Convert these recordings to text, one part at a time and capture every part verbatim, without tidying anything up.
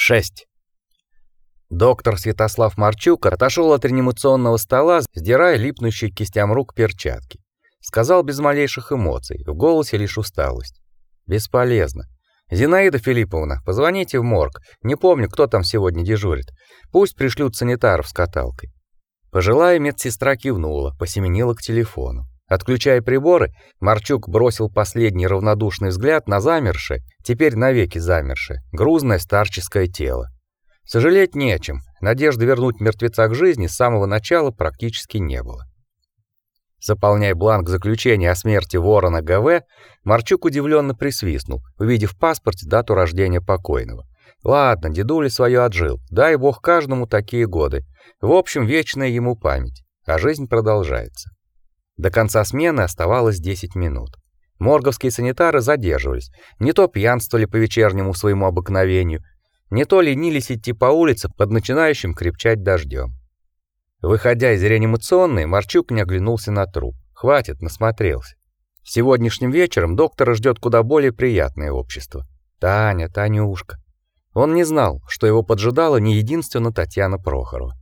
шесть. Доктор Святослав Марчук отошел от реанимационного стола, сдирая липнущие к кистям рук перчатки. Сказал без малейших эмоций, в голосе лишь усталость. Бесполезно. Зинаида Филипповна, позвоните в морг. Не помню, кто там сегодня дежурит. Пусть пришлют санитаров с каталкой. Пожилая медсестра кивнула, посеменила к телефону. Отключая приборы, Марчук бросил последний равнодушный взгляд на замершее, теперь навеки замершее, грузное старческое тело. Сожалеть не о чем. Надежды вернуть мертвеца к жизни с самого начала практически не было. Заполняя бланк заключения о смерти Ворона ГВ, Марчук удивленно присвистнул, увидев в паспорте дату рождения покойного. Ладно, дедуля свое отжил. Дай бог каждому такие годы. В общем, вечная ему память, а жизнь продолжается. До конца смены оставалось десять минут. Морговские санитары задерживались, не то пьянствовали по вечернему своему обыкновению, не то ленились идти по улице под начинающим крепчать дождем. Выходя из реанимационной, Марчук не оглянулся на труп. Хватит, насмотрелся. Сегодняшним вечером доктора ждет куда более приятное общество. Таня, Танюшка. Он не знал, что его поджидала не единственно Татьяна Прохорова.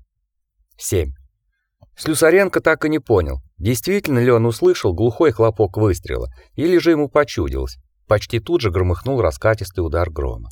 семь. Слюсаренко так и не понял, действительно ли он услышал глухой хлопок выстрела, или же ему почудилось. Почти тут же громыхнул раскатистый удар грома.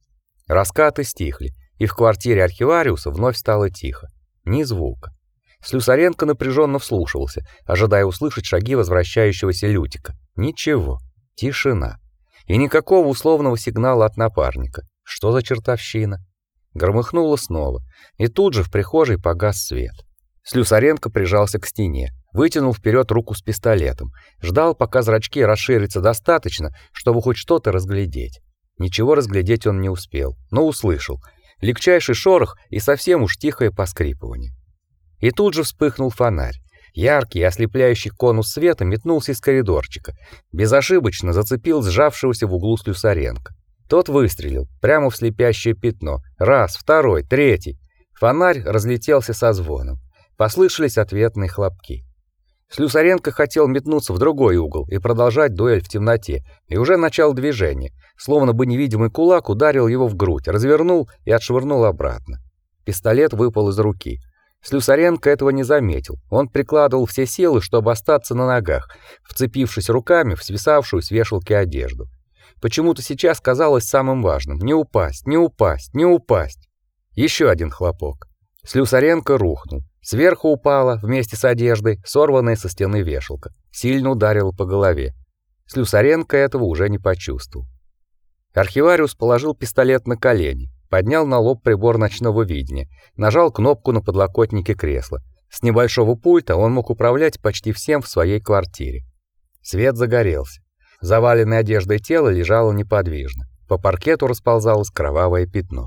Раскаты стихли, и в квартире архивариуса вновь стало тихо. Ни звука. Слюсаренко напряженно вслушивался, ожидая услышать шаги возвращающегося Лютика. Ничего. Тишина. И никакого условного сигнала от напарника. Что за чертовщина? Громыхнуло снова, и тут же в прихожей погас свет. Слюсаренко прижался к стене, вытянул вперед руку с пистолетом, ждал, пока зрачки расширятся достаточно, чтобы хоть что-то разглядеть. Ничего разглядеть он не успел, но услышал легчайший шорох и совсем уж тихое поскрипывание. И тут же вспыхнул фонарь. Яркий, ослепляющий конус света метнулся из коридорчика, безошибочно зацепил сжавшегося в углу Слюсаренко. Тот выстрелил прямо в слепящее пятно. Раз, второй, третий. Фонарь разлетелся со звоном. Послышались ответные хлопки. Слюсаренко хотел метнуться в другой угол и продолжать дуэль в темноте, и уже начал движение, словно бы невидимый кулак ударил его в грудь, развернул и отшвырнул обратно. Пистолет выпал из руки. Слюсаренко этого не заметил. Он прикладывал все силы, чтобы остаться на ногах, вцепившись руками в свисавшую с вешалки одежду. Почему-то сейчас казалось самым важным не упасть, не упасть, не упасть. Еще один хлопок. Слюсаренко рухнул. Сверху упала вместе с одеждой сорванная со стены вешалка, сильно ударила по голове. Слюсаренко этого уже не почувствовал. Архивариус положил пистолет на колени, поднял на лоб прибор ночного видения, нажал кнопку на подлокотнике кресла. С небольшого пульта он мог управлять почти всем в своей квартире. Свет загорелся. Заваленное одеждой тело лежало неподвижно. По паркету расползалось кровавое пятно.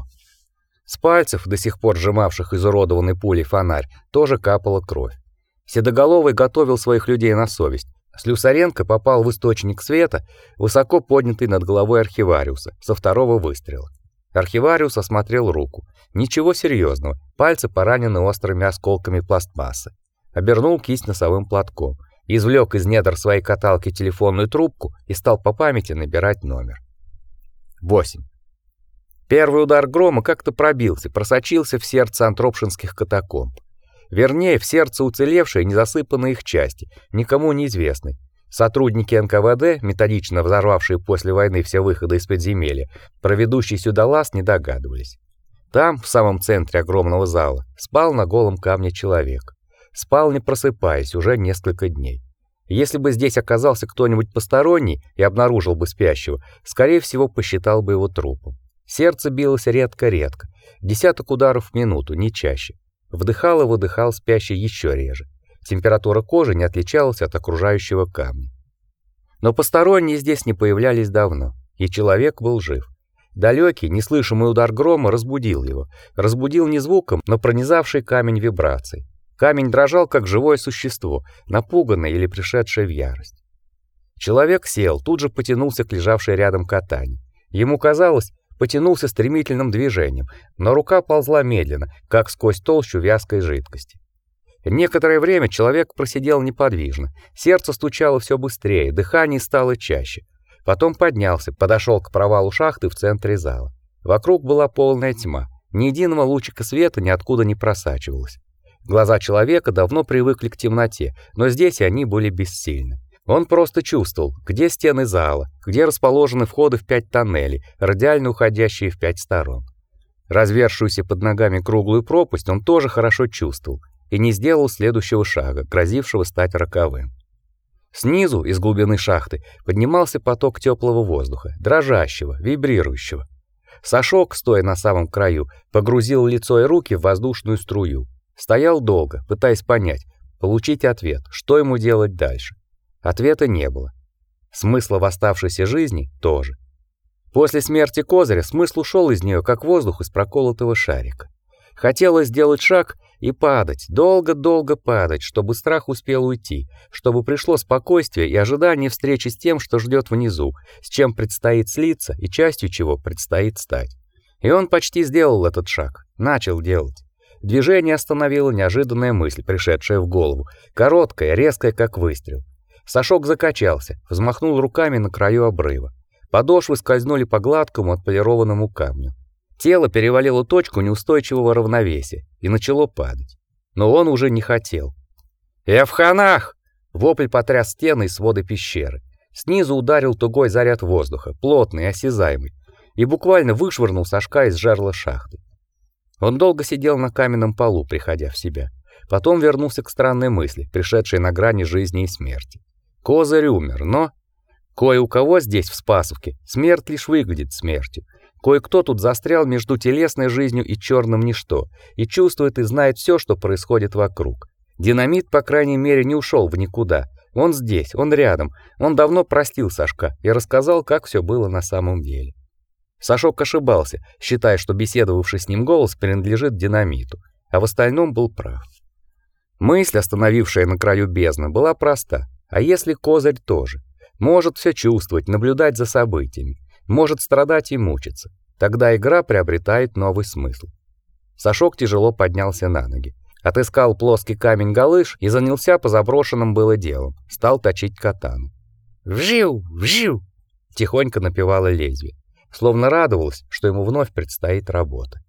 С пальцев, до сих пор сжимавших изуродованный пулей фонарь, тоже капала кровь. Седоголовый готовил своих людей на совесть. Слюсаренко попал в источник света, высоко поднятый над головой архивариуса, со второго выстрела. Архивариус осмотрел руку. Ничего серьезного, пальцы поранены острыми осколками пластмассы. Обернул кисть носовым платком, извлек из недр своей каталки телефонную трубку и стал по памяти набирать номер. восемь. Первый удар грома как-то пробился, просочился в сердце антропшинских катакомб. Вернее, в сердце уцелевшей, незасыпанной их части, никому неизвестной. Сотрудники эн ка вэ дэ, методично взорвавшие после войны все выходы из подземелья, про ведущий сюда лаз не догадывались. Там, в самом центре огромного зала, спал на голом камне человек. Спал, не просыпаясь, уже несколько дней. Если бы здесь оказался кто-нибудь посторонний и обнаружил бы спящего, скорее всего, посчитал бы его трупом. Сердце билось редко-редко, десяток ударов в минуту, не чаще. Вдыхал и выдыхал спящий еще реже. Температура кожи не отличалась от окружающего камня. Но посторонние здесь не появлялись давно, и человек был жив. Далекий, неслышимый удар грома разбудил его. Разбудил не звуком, но пронизавший камень вибрацией. Камень дрожал, как живое существо, напуганное или пришедшее в ярость. Человек сел, тут же потянулся к лежавшей рядом катане. Ему казалось, потянулся стремительным движением, но рука ползла медленно, как сквозь толщу вязкой жидкости. Некоторое время человек просидел неподвижно, сердце стучало все быстрее, дыхание стало чаще. Потом поднялся, подошел к провалу шахты в центре зала. Вокруг была полная тьма. Ни единого лучика света ниоткуда не просачивалось. Глаза человека давно привыкли к темноте, но здесь они были бессильны. Он просто чувствовал, где стены зала, где расположены входы в пять тоннелей, радиально уходящие в пять сторон. Развершуюся под ногами круглую пропасть он тоже хорошо чувствовал и не сделал следующего шага, грозившего стать роковым. Снизу, из глубины шахты, поднимался поток теплого воздуха, дрожащего, вибрирующего. Сашок, стоя на самом краю, погрузил лицо и руки в воздушную струю. Стоял долго, пытаясь понять, получить ответ, что ему делать дальше. Ответа не было. Смысла в оставшейся жизни тоже. После смерти Козыря смысл ушел из нее, как воздух из проколотого шарика. Хотелось сделать шаг и падать, долго-долго падать, чтобы страх успел уйти, чтобы пришло спокойствие и ожидание встречи с тем, что ждет внизу, с чем предстоит слиться и частью чего предстоит стать. И он почти сделал этот шаг, начал делать. Движение остановила неожиданная мысль, пришедшая в голову, короткая, резкая, как выстрел. Сашок закачался, взмахнул руками на краю обрыва. Подошвы скользнули по гладкому отполированному камню. Тело перевалило точку неустойчивого равновесия и начало падать. Но он уже не хотел. «Я в ханах!» Вопль потряс стены и своды пещеры. Снизу ударил тугой заряд воздуха, плотный и осязаемый, и буквально вышвырнул Сашка из жерла шахты. Он долго сидел на каменном полу, приходя в себя. Потом вернулся к странной мысли, пришедшей на грани жизни и смерти. Козырь умер, но кое у кого здесь, в Спасовке, смерть лишь выглядит смертью. Кое-кто тут застрял между телесной жизнью и черным ничто, и чувствует и знает все, что происходит вокруг. Динамит, по крайней мере, не ушел в никуда. Он здесь, он рядом. Он давно простил Сашка и рассказал, как все было на самом деле. Сашок ошибался, считая, что беседовавший с ним голос принадлежит динамиту, а в остальном был прав. Мысль, остановившая на краю бездны, была проста. А если Козырь тоже? Может все чувствовать, наблюдать за событиями, может страдать и мучиться. Тогда игра приобретает новый смысл. Сашок тяжело поднялся на ноги, отыскал плоский камень-галыш и занялся по заброшенным было делом, стал точить катану. «Вжиу! Вжиу!» тихонько напевало лезвие, словно радовалось, что ему вновь предстоит работа.